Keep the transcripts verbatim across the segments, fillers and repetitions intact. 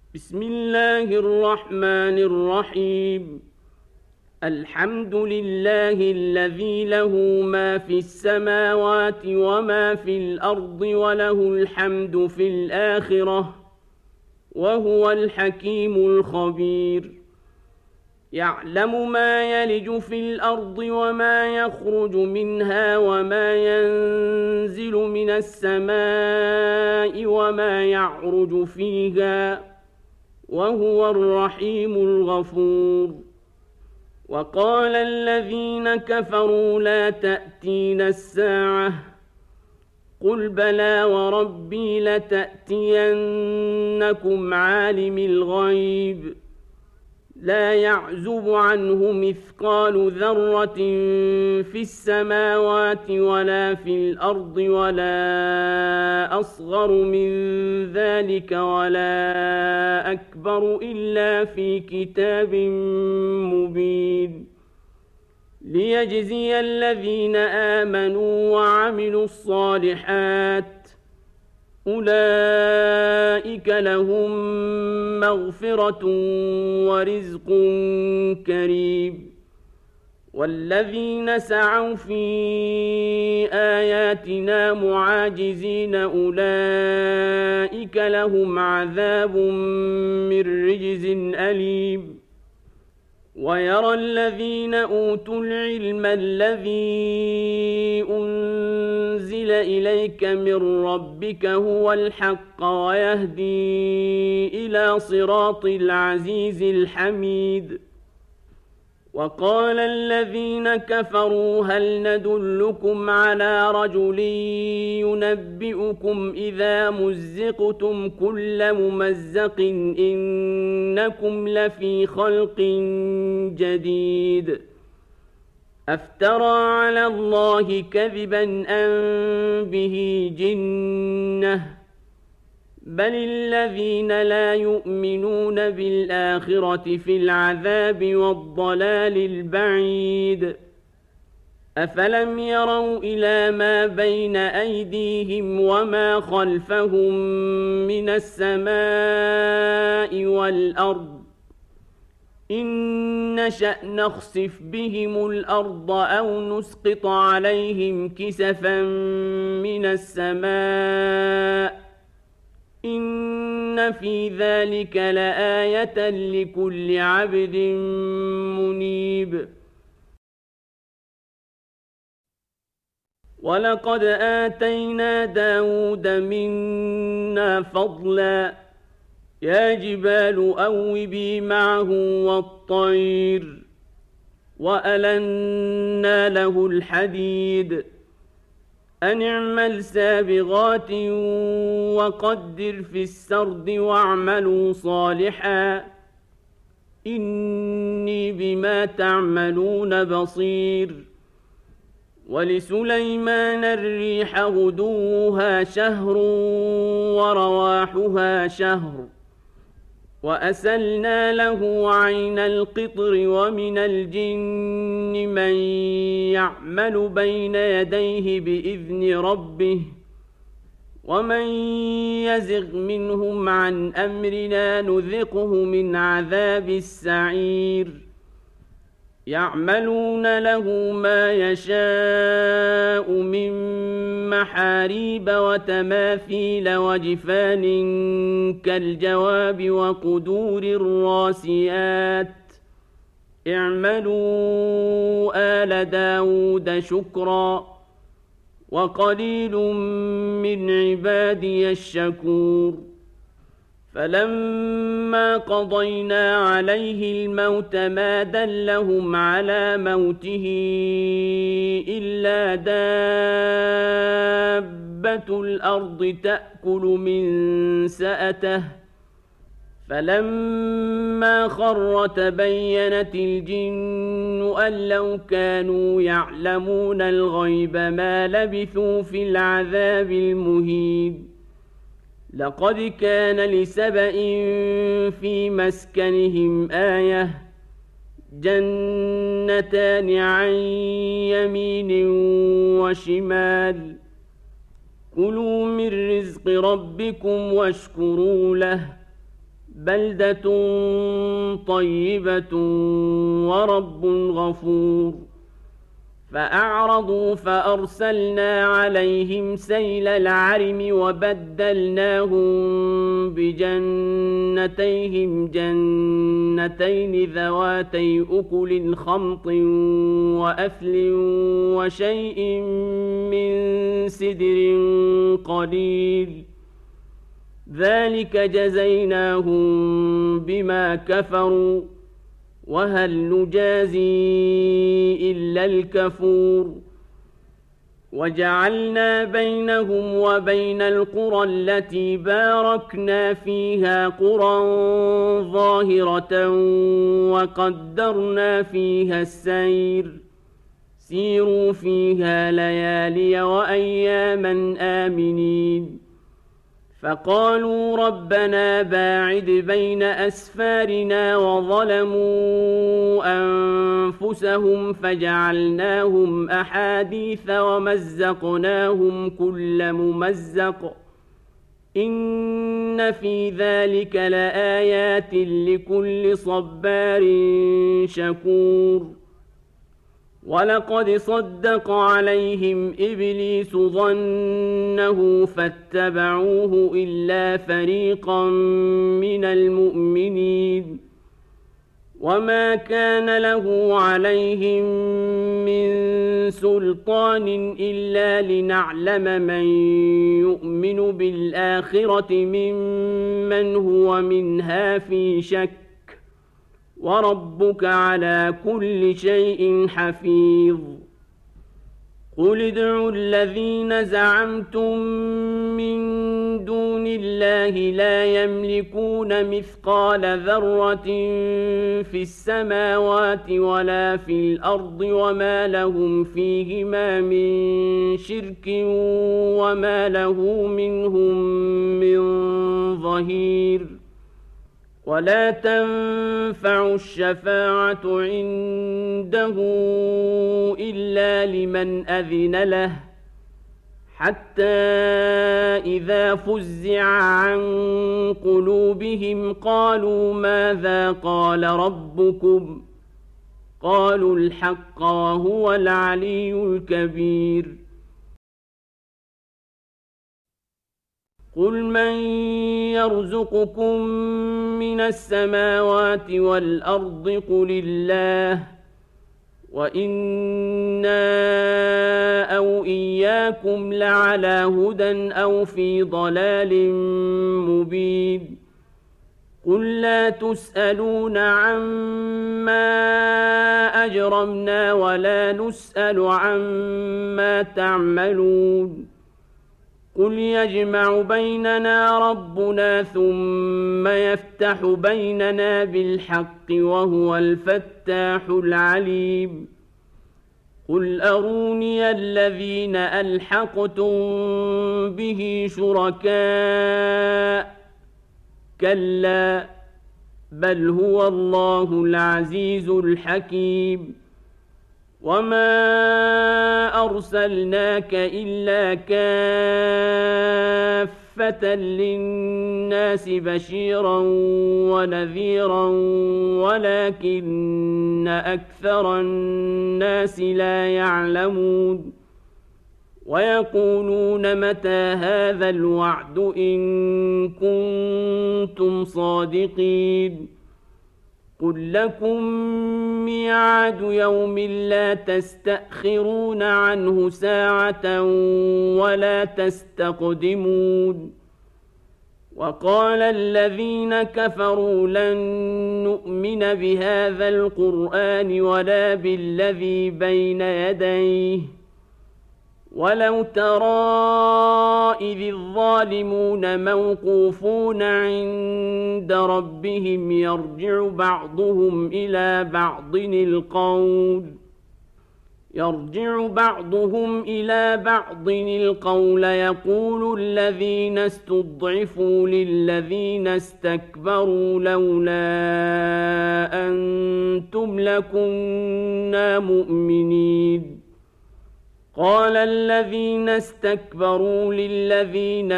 بسم الله الرحمن الرحيم. الحمد لله الذي له ما في السماوات وما في الأرض وله الحمد في الآخرة وهو الحكيم الخبير. يعلم ما يلج في الأرض وما يخرج منها وما ينزل من السماء وما يعرج فيها وهو الرحيم الغفور. وقال الذين كفروا لا تأتينا الساعة قل بلى وربي لتأتينكم عالم الغيب لا يعزب عنه مثقال ذرة في السماوات ولا في الأرض ولا أصغر من ذلك ولا أكبر إلا في كتاب مبين ليجزي الذين آمنوا وعملوا الصالحات أولئك لهم مغفرة ورزق كريم. والذين سعوا في آياتنا معاجزين أولئك لهم عذاب من رجز أليم. ويرى الذين أوتوا العلم الذي أنزل إليك من ربك هو الحق ويهدي إلى صراط العزيز الحميد. وقال الذين كفروا هل ندلكم على رجل ينبئكم إذا مزقتم كل ممزق إنكم لفي خلق جديد أفترى على الله كذبا أم به جنة بل الذين لا يؤمنون بالآخرة في العذاب والضلال البعيد. أفلم يروا إلى ما بين أيديهم وما خلفهم من السماء والأرض إن نشأ نخسف بهم الأرض أو نسقط عليهم كسفا من السماء إن في ذلك لآية لكل عبد منيب. ولقد آتينا داود منا فضلا يا جبال أوبي معه والطير وألنا له الحديد أن اعمل سابغات وقدر في السرد واعملوا صالحا إني بما تعملون بصير. ولسليمان الريح غدوها شهر ورواحها شهر وأسلنا له عين القطر ومن الجن من يعمل بين يديه بإذن ربه ومن يزغ منهم عن أمرنا نذقه من عذاب السعير. يعملون له ما يشاء من محاريب وتماثيل وجفان كالجواب وقدور الراسيات اعملوا آل داود شكرا وقليل من عبادي الشكور. فلما قضينا عليه الموت ما دلهم على موته إلا دابة الأرض تأكل من سأته فلما خر تبينت الجن أن لو كانوا يعلمون الغيب ما لبثوا في العذاب المهين. لقد كان لسبإ في مسكنهم آية جنتان عن يمين وشمال كلوا من رزق ربكم واشكروا له بلدة طيبة ورب غفور فأعرضوا فأرسلنا عليهم سيل العرم وبدلناهم بجنتيهم جنتين ذواتي أكل خمط وأثل وشيء من سدر قليل ذلك جزيناهم بما كفروا وهل نجازي إلا الكفور وجعلنا بينهم وبين القرى التي باركنا فيها قرى ظاهرة وقدرنا فيها السير سيروا فيها ليالي وأياما آمنين فقالوا ربنا باعد بين أسفارنا وظلموا أنفسهم فجعلناهم أحاديث ومزقناهم كل ممزق إن في ذلك لآيات لكل صبار شكور ولقد صدق عليهم إبليس ظنه فاتبعوه إلا فريقا من المؤمنين وما كان له عليهم من سلطان إلا لنعلم من يؤمن بالآخرة ممن هو منها في شك وربك على كل شيء حفيظ قل ادعوا الذين زعمتم من دون الله لا يملكون مثقال ذرة في السماوات ولا في الأرض وما لهم فيهما من شرك وما له منهم من ظهير ولا تنفع الشفاعة عنده إلا لمن أذن له حتى إذا فزع عن قلوبهم قالوا ماذا قال ربكم قالوا الحق وهو العلي الكبير قل من يرزقكم من السماوات والأرض قل الله وإنا أو إياكم لعلى هدى أو في ضلال مبين قل لا تسألون عما أجرمنا ولا نسأل عما تعملون قل يجمع بيننا ربنا ثم يفتح بيننا بالحق وهو الفتاح العليم قل أروني الذين ألحقتم به شركاء كلا بل هو الله العزيز الحكيم وما أرسلناك إلا كافة للناس بشيرا ونذيرا ولكن أكثر الناس لا يعلمون ويقولون متى هذا الوعد إن كنتم صادقين قل لكم ميعاد يوم لا تستأخرون عنه ساعة ولا تستقدمون وقال الذين كفروا لن نؤمن بهذا القرآن ولا بالذي بين يديه ولو ترى إذ الظالمون موقوفون عند ربهم يرجع بعضهم إلى بعض القول يرجع بعضهم إلى بعض القول يقول الذين استضعفوا للذين استكبروا لولا أنتم لكنا مؤمنين قال الذين استكبروا للذين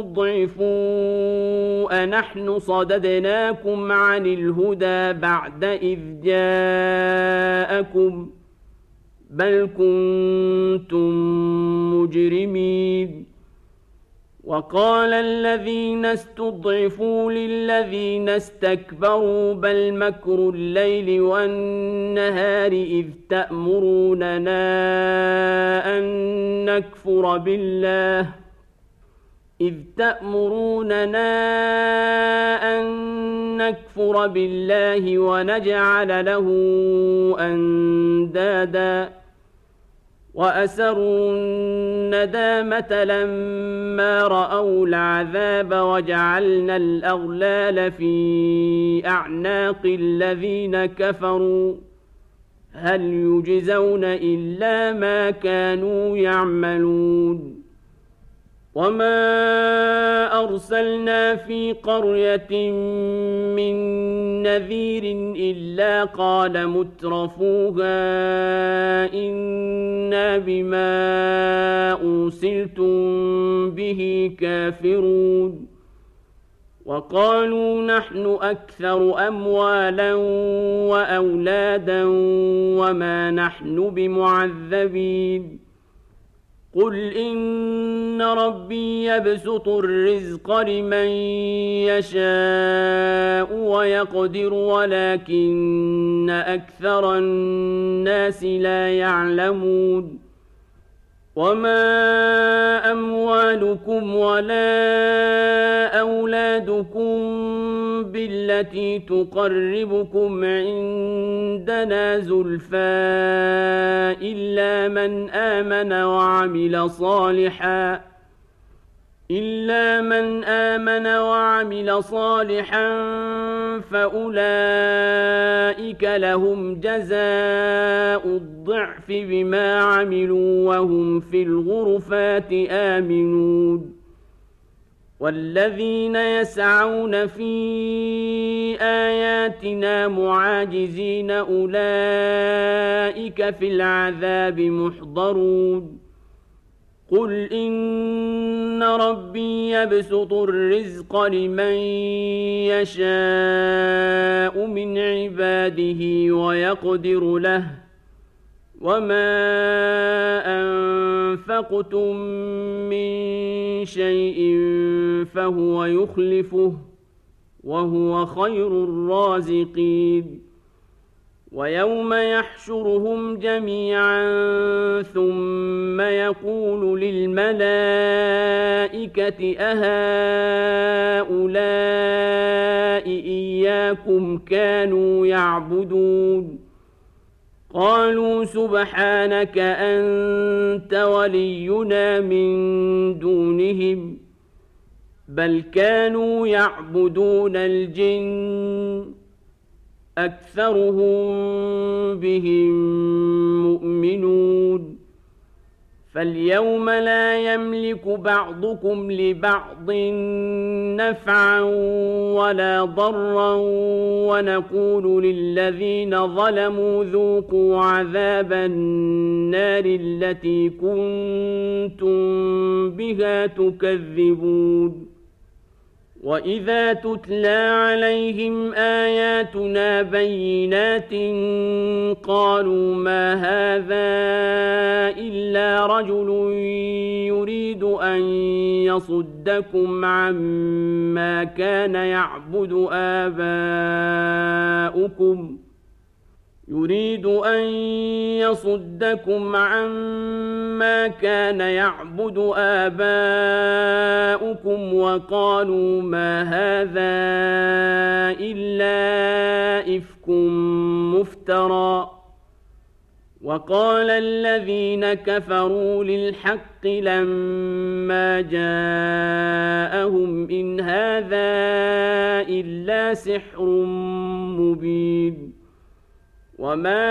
استضعفوا أنحن صددناكم عن الهدى بعد إذ جاءكم بل كنتم مجرمين. وقال الذين استضعفوا للذين استكبروا بل مكر الليل والنهار إذ تأمروننا أن نكفر بالله إذ تأمروننا أن نكفر بالله ونجعل له أندادا وأسروا الندامة لما رأوا العذاب وجعلنا الأغلال في أعناق الذين كفروا هل يجزون إلا ما كانوا يعملون. وما أرسلنا في قرية من نذير إلا قال مترفوها إنا بما أرسلتم به كافرون. وقالوا نحن أكثر أموالا وأولادا وما نحن بمعذبين. قل إن ربي يبسط الرزق لمن يشاء ويقدر ولكن أكثر الناس لا يعلمون. وما أموالكم ولا أولادكم بالتي تقربكم عندنا زلفى إلا من آمن وعمل صالحا إلا من آمن وعمل صالحا فأولئك لهم جزاء الضعف بما عملوا وهم في الغرفات آمنون. والذين يسعون في آياتنا معاجزين أولئك في العذاب محضرون. قل إن ربي يبسط الرزق لمن يشاء من عباده ويقدر له وما أنفقتم من شيء فهو يخلفه وهو خير الرازقين. ويوم يحشرهم جميعا ثم يقول للملائكة أهؤلاء إياكم كانوا يعبدون قالوا سبحانك أنت ولينا من دونهم بل كانوا يعبدون الجن أكثرهم بهم مؤمنون. فاليوم لا يملك بعضكم لبعض نفعا ولا ضرا ونقول للذين ظلموا ذوقوا عذاب النار التي كنتم بها تكذبون. وإذا تتلى عليهم آياتنا بينات قالوا ما هذا إلا رجل يريد أن يصدكم عما كان يعبد آباؤكم يريد أن يصدكم عما كان يعبد آباؤكم وقالوا ما هذا إلا إفك مفترى. وقال الذين كفروا للحق لما جاءهم إن هذا إلا سحر مبين. وما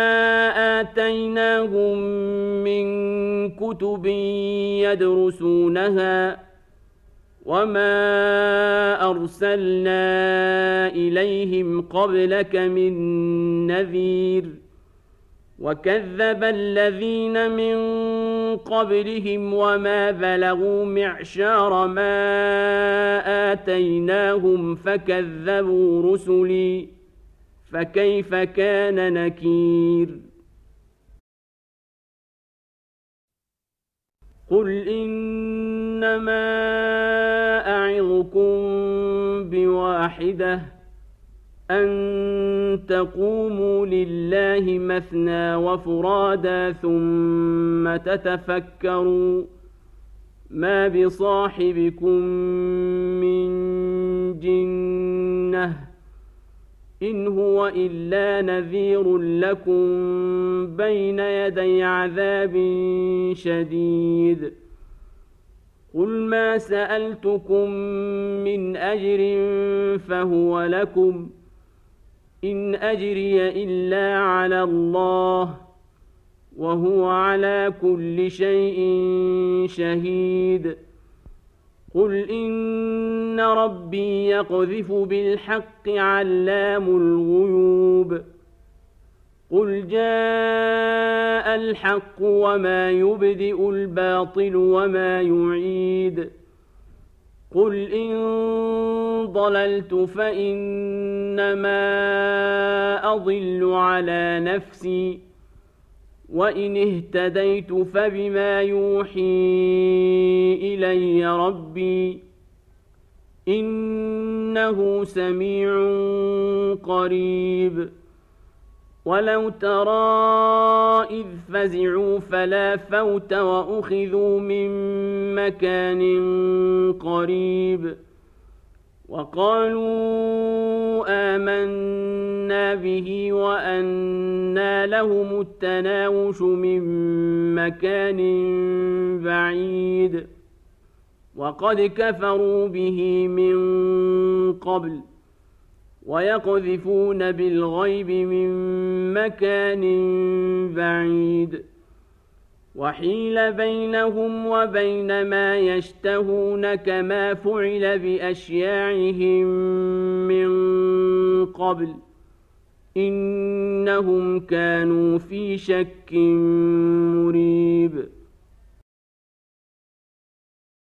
آتيناهم من كتب يدرسونها وما أرسلنا إليهم قبلك من نذير. وكذب الذين من قبلهم وما بلغوا معشار ما آتيناهم فكذبوا رسلي فكيف كان نكير قل إنما أعظكم بواحدة أن تقوموا لله مثنى وفرادا ثم تتفكروا ما بصاحبكم من جنة إن هو إلا نذير لكم بين يدي عذاب شديد قل ما سألتكم من أجر فهو لكم إن أجري إلا على الله وهو على كل شيء شهيد قل إن ربي يقذف بالحق علام الغيوب قل جاء الحق وما يبدئ الباطل وما يعيد قل إن ضللت فإنما أضل على نفسي وإن اهتديت فبما يوحي إلي ربي إنه سميع قريب ولو ترى إذ فزعوا فلا فوت وأخذوا من مكان قريب وقالوا آمنا به وأنى لهم التناوش من مكان بعيد وقد كفروا به من قبل ويقذفون بالغيب من مكان بعيد وحيل بينهم وبين ما يشتهون كما فعل بأشياعهم من قبل إنهم كانوا في شك مريب